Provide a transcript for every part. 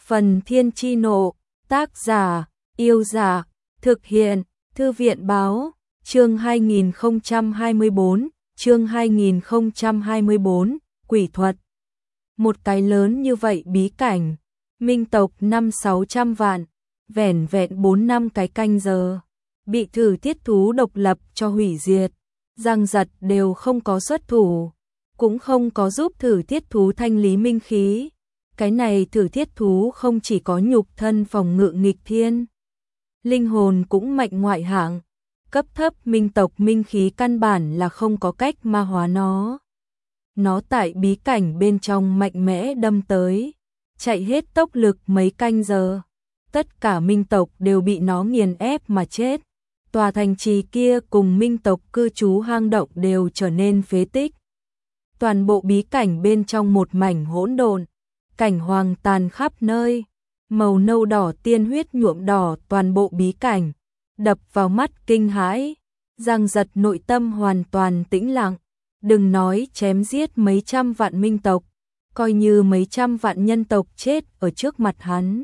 Phần Thiên Chi Nộ, tác giả, Yêu Dạ, thực hiện, Thư viện Báo, chương 2024, Quỷ thuật. Một cái lớn như vậy bí cảnh, minh tộc 5-600 vạn, vẻn vẹn 4 năm cái canh giờ, bị thử thiết thú độc lập cho hủy diệt, Giang Giật đều không có xuất thủ, cũng không có giúp thử thiết thú thanh lý minh khí. Cái này thử thiết thú không chỉ có nhục thân phòng ngự nghịch thiên, linh hồn cũng mạnh ngoại hạng, cấp thấp minh tộc minh khí căn bản là không có cách ma hóa nó. Nó tại bí cảnh bên trong mạnh mẽ đâm tới, chạy hết tốc lực mấy canh giờ, tất cả minh tộc đều bị nó nghiền ép mà chết. Tòa thành trì kia cùng minh tộc cư trú hang động đều trở nên phế tích. Toàn bộ bí cảnh bên trong một mảnh hỗn độn, cảnh hoàng tàn khắp nơi, màu nâu đỏ tiên huyết nhuộm đỏ toàn bộ bí cảnh, đập vào mắt kinh hãi. Giang Giật nội tâm hoàn toàn tĩnh lặng, đừng nói chém giết mấy trăm vạn minh tộc, coi như mấy trăm vạn nhân tộc chết ở trước mặt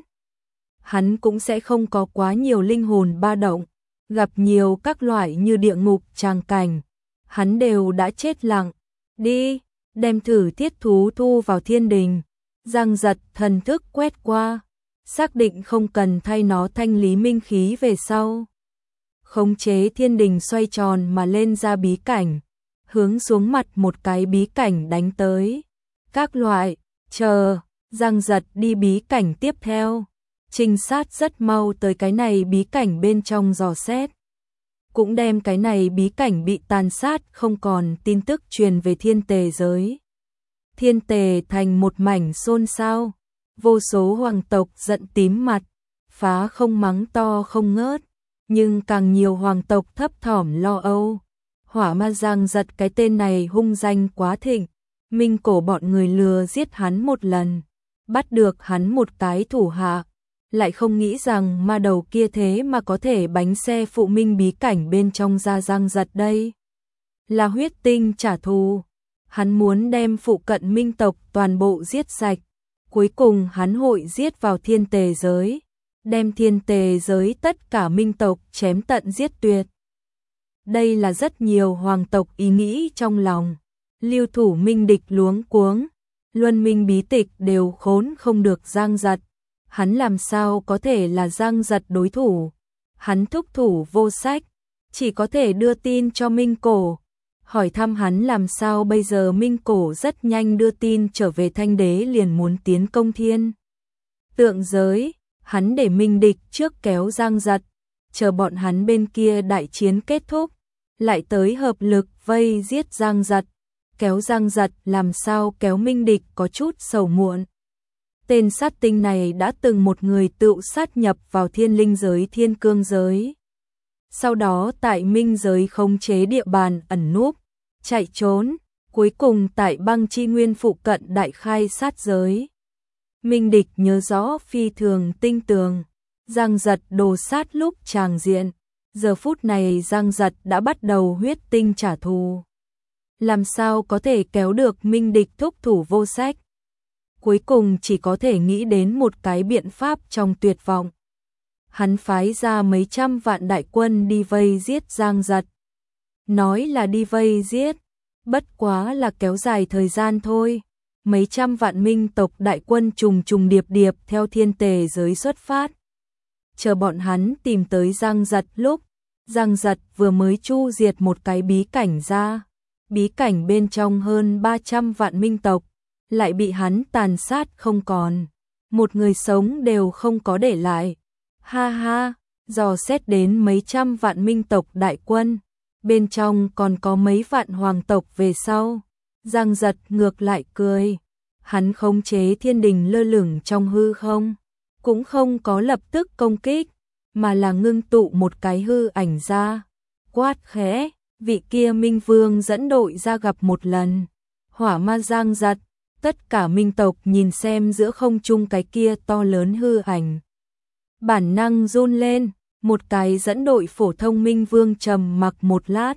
hắn cũng sẽ không có quá nhiều linh hồn ba động, gặp nhiều các loại như địa ngục tràng cảnh, hắn đều đã chết lặng. Đi, đem thử thiết thú thu vào thiên đình. Giang Giật thần thức quét qua, xác định không cần thay nó thanh lý minh khí về sau. Khống chế thiên đình xoay tròn mà lên ra bí cảnh, hướng xuống mặt một cái bí cảnh đánh tới. Các loại, chờ, Giang Giật đi bí cảnh tiếp theo. Trinh sát rất mau tới cái này bí cảnh bên trong dò xét. Cũng đem cái này bí cảnh bị tàn sát không còn tin tức truyền về thiên tề giới. Thiên tề thành một mảnh xôn xao, vô số hoàng tộc giận tím mặt, phá không mắng to không ngớt, nhưng càng nhiều hoàng tộc thấp thỏm lo âu. Hỏa ma Giang Giật cái tên này hung danh quá thịnh, minh cổ bọn người lừa giết hắn một lần, bắt được hắn một cái thủ hạ, lại không nghĩ rằng ma đầu kia thế mà có thể bánh xe phụ minh bí cảnh bên trong ra Giang Giật đây. Là huyết tinh trả thù. Hắn muốn đem phụ cận minh tộc toàn bộ giết sạch, cuối cùng hắn hội giết vào thiên tề giới, đem thiên tề giới tất cả minh tộc chém tận giết tuyệt. Đây là rất nhiều hoàng tộc ý nghĩ trong lòng, lưu thủ minh địch luống cuống, luân minh bí tịch đều khốn không được Giang Giật, hắn làm sao có thể là Giang Giật đối thủ, hắn thúc thủ vô sách, chỉ có thể đưa tin cho minh cổ. Hỏi thăm hắn làm sao bây giờ minh cổ rất nhanh đưa tin trở về Thanh Đế liền muốn tiến công thiên tượng giới, hắn để minh địch trước kéo Giang Giật, chờ bọn hắn bên kia đại chiến kết thúc, lại tới hợp lực vây giết Giang Giật, kéo Giang Giật làm sao kéo minh địch có chút sầu muộn. Tên sát tinh này đã từng một người tự sát nhập vào thiên linh giới thiên cương giới. Sau đó tại minh giới khống chế địa bàn ẩn núp, chạy trốn, cuối cùng tại băng chi nguyên phụ cận đại khai sát giới. Minh địch nhớ rõ phi thường tinh tường, Giang Giật đồ sát lúc tràng diện, giờ phút này Giang Giật đã bắt đầu huyết tinh trả thù. Làm sao có thể kéo được minh địch thúc thủ vô sách? Cuối cùng chỉ có thể nghĩ đến một cái biện pháp trong tuyệt vọng. Hắn phái ra mấy trăm vạn đại quân đi vây giết Giang Giật. Nói là đi vây giết, bất quá là kéo dài thời gian thôi. Mấy trăm vạn minh tộc đại quân trùng trùng điệp điệp theo thiên tề giới xuất phát. Chờ bọn hắn tìm tới Giang Giật lúc, Giang Giật vừa mới chu diệt một cái bí cảnh ra. Bí cảnh bên trong hơn 300 vạn minh tộc, lại bị hắn tàn sát không còn. Một người sống đều không có để lại. Ha ha, dò xét đến mấy trăm vạn minh tộc đại quân, bên trong còn có mấy vạn hoàng tộc về sau. Giang Giật ngược lại cười, hắn khống chế thiên đình lơ lửng trong hư không, cũng không có lập tức công kích, mà là ngưng tụ một cái hư ảnh ra, quát khẽ, vị kia minh vương dẫn đội ra gặp một lần. Hỏa ma Giang Giật, tất cả minh tộc nhìn xem giữa không trung cái kia to lớn hư ảnh, bản năng run lên. Một cái dẫn đội phổ thông minh vương trầm mặc một lát,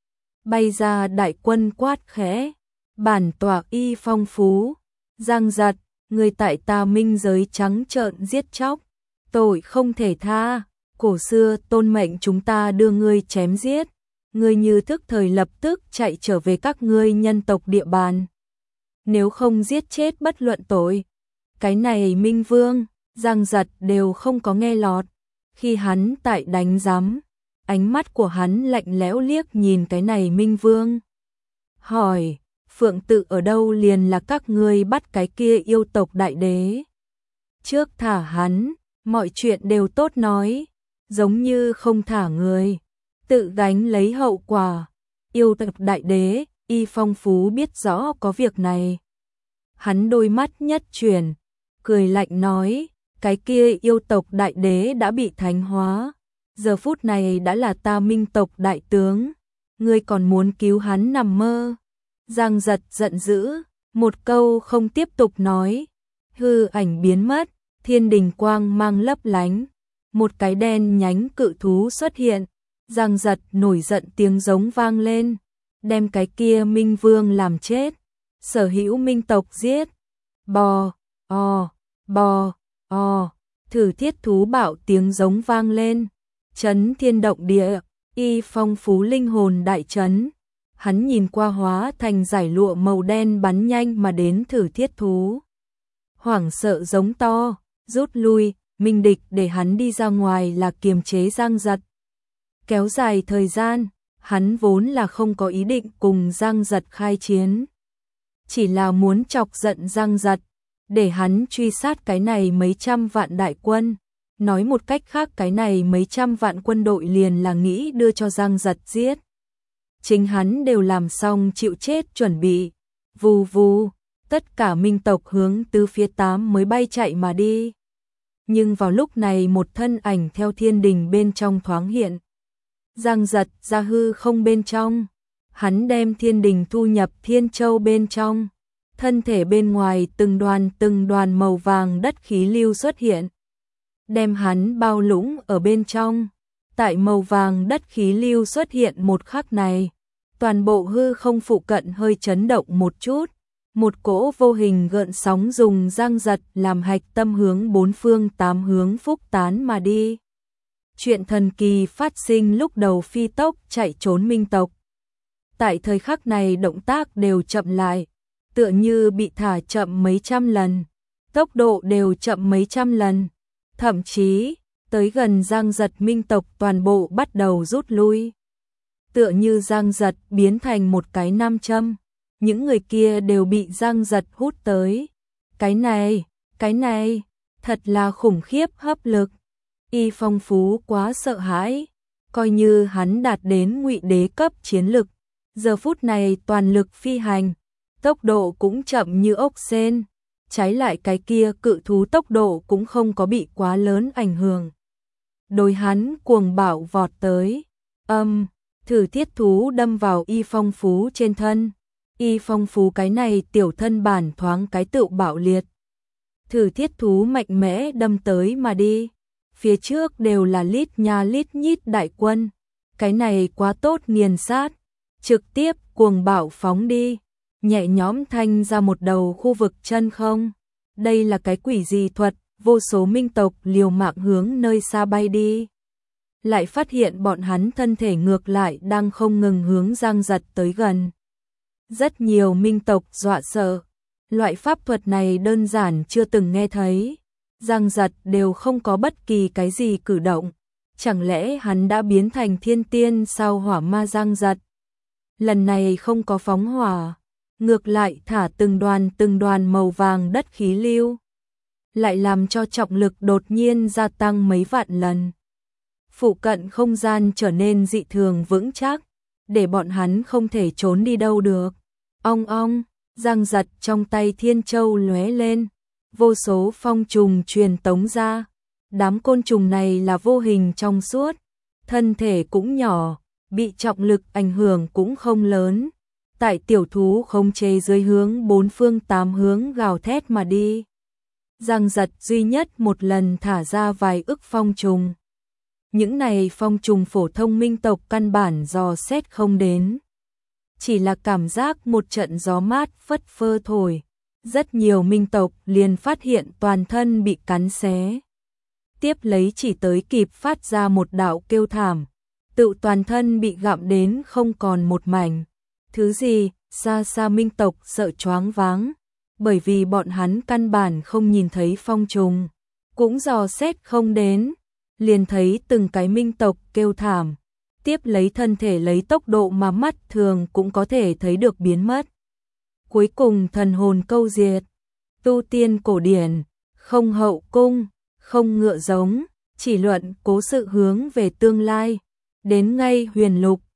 bay ra đại quân quát khẽ, bản tọa y phong phú. Giang Giật, người tại ta minh giới trắng trợn giết chóc, tội không thể tha, cổ xưa tôn mệnh chúng ta đưa ngươi chém giết, ngươi như thức thời lập tức chạy trở về các ngươi nhân tộc địa bàn. Nếu không giết chết bất luận tội. Cái này Minh Vương, Giang Giật đều không có nghe lọt. Khi hắn tại đánh giám, ánh mắt của hắn lạnh lẽo liếc nhìn cái này Minh Vương. Hỏi, Phượng Tự ở đâu liền là các ngươi bắt cái kia yêu tộc đại đế. Trước thả hắn, mọi chuyện đều tốt nói, giống như không thả người, tự gánh lấy hậu quả. Yêu tộc đại đế, Y Phong Phú biết rõ có việc này. Hắn đôi mắt nhất chuyển, cười lạnh nói, cái kia yêu tộc đại đế đã bị thánh hóa, giờ phút này đã là ta Minh tộc đại tướng, ngươi còn muốn cứu hắn nằm mơ. Giang Giật giận dữ, một câu không tiếp tục nói, hư ảnh biến mất, thiên đình quang mang lấp lánh, một cái đen nhánh cự thú xuất hiện, Giang Giật nổi giận tiếng giống vang lên, đem cái kia Minh Vương làm chết, sở hữu Minh tộc giết, bò, thử thiết thú bạo tiếng giống vang lên, chấn thiên động địa, Y Phong Phú linh hồn đại chấn. Hắn nhìn qua hóa thành giải lụa màu đen bắn nhanh mà đến thử thiết thú. Hoảng sợ giống to, rút lui, minh địch để hắn đi ra ngoài là kiềm chế Giang Giật. Kéo dài thời gian, hắn vốn là không có ý định cùng Giang Giật khai chiến. Chỉ là muốn chọc giận Giang Giật, để hắn truy sát cái này mấy trăm vạn đại quân. Nói một cách khác cái này mấy trăm vạn quân đội liền là nghĩ đưa cho Giang Giật giết. Chính hắn đều làm xong chịu chết chuẩn bị. Vù vù, tất cả minh tộc hướng từ phía 8 mới bay chạy mà đi. Nhưng vào lúc này một thân ảnh theo thiên đình bên trong thoáng hiện. Giang Giật ra hư không bên trong. Hắn đem thiên đình thu nhập Thiên Châu bên trong. Thân thể bên ngoài từng đoàn màu vàng đất khí lưu xuất hiện. Đem hắn bao lũng ở bên trong. Tại màu vàng đất khí lưu xuất hiện một khắc này, toàn bộ hư không phụ cận hơi chấn động một chút, một cỗ vô hình gợn sóng dùng Giang Giật làm hạch tâm hướng 4 phương 8 hướng phúc tán mà đi. Chuyện thần kỳ phát sinh lúc đầu phi tốc chạy trốn minh tộc. Tại thời khắc này động tác đều chậm lại, tựa như bị thả chậm mấy trăm lần, tốc độ đều chậm mấy trăm lần, thậm chí tới gần Giang Giật minh tộc toàn bộ bắt đầu rút lui. Tựa như Giang Giật biến thành một cái nam châm, những người kia đều bị Giang Giật hút tới. Cái này, thật là khủng khiếp hấp lực. Y Phong Phú quá sợ hãi, coi như hắn đạt đến ngụy đế cấp chiến lực, giờ phút này toàn lực phi hành, tốc độ cũng chậm như ốc sên, trái lại cái kia cự thú tốc độ cũng không có bị quá lớn ảnh hưởng. Đối hắn cuồng bạo vọt tới, thử thiết thú đâm vào Y Phong Phú trên thân. Y Phong Phú cái này tiểu thân bản thoáng cái tựu bạo liệt. Thử thiết thú mạnh mẽ đâm tới mà đi. Phía trước đều là lít nha lít nhít đại quân. Cái này quá tốt nghiền sát. Trực tiếp cuồng bạo phóng đi. Nhẹ nhõm thanh ra một đầu khu vực chân không. Đây là cái quỷ gì thuật, vô số minh tộc liều mạng hướng nơi xa bay đi. Lại phát hiện bọn hắn thân thể ngược lại đang không ngừng hướng Giang Giật tới gần. Rất nhiều minh tộc dọa sợ. Loại pháp thuật này đơn giản chưa từng nghe thấy. Giang Giật đều không có bất kỳ cái gì cử động. Chẳng lẽ hắn đã biến thành thiên tiên sao hỏa ma Giang Giật? Lần này không có phóng hỏa, ngược lại thả từng đoàn màu vàng đất khí lưu. Lại làm cho trọng lực đột nhiên gia tăng mấy vạn lần. Phụ cận không gian trở nên dị thường vững chắc, để bọn hắn không thể trốn đi đâu được. Ong ong, Giang Giật trong tay Thiên Châu lóe lên, vô số phong trùng truyền tống ra. Đám côn trùng này là vô hình trong suốt, thân thể cũng nhỏ, bị trọng lực ảnh hưởng cũng không lớn. Tại tiểu thú khống chế dưới hướng 4 phương 8 hướng gào thét mà đi. Giang Giật duy nhất một lần thả ra vài ức phong trùng. Những này phong trùng phổ thông minh tộc căn bản dò xét không đến. Chỉ là cảm giác một trận gió mát phất phơ thổi, Rất nhiều minh tộc liền phát hiện toàn thân bị cắn xé. Tiếp lấy chỉ tới kịp phát ra một đạo kêu thảm, tự toàn thân bị gặm đến không còn một mảnh. Thứ gì? Xa xa minh tộc sợ choáng váng, bởi vì bọn hắn căn bản không nhìn thấy phong trùng, cũng dò xét không đến, liền thấy từng cái minh tộc kêu thảm, tiếp lấy thân thể lấy tốc độ mà mắt thường cũng có thể thấy được biến mất. Cuối cùng thần hồn câu diệt, tu tiên cổ điển, không hậu cung, không ngựa giống, chỉ luận cố sự hướng về tương lai, đến ngay huyền lục,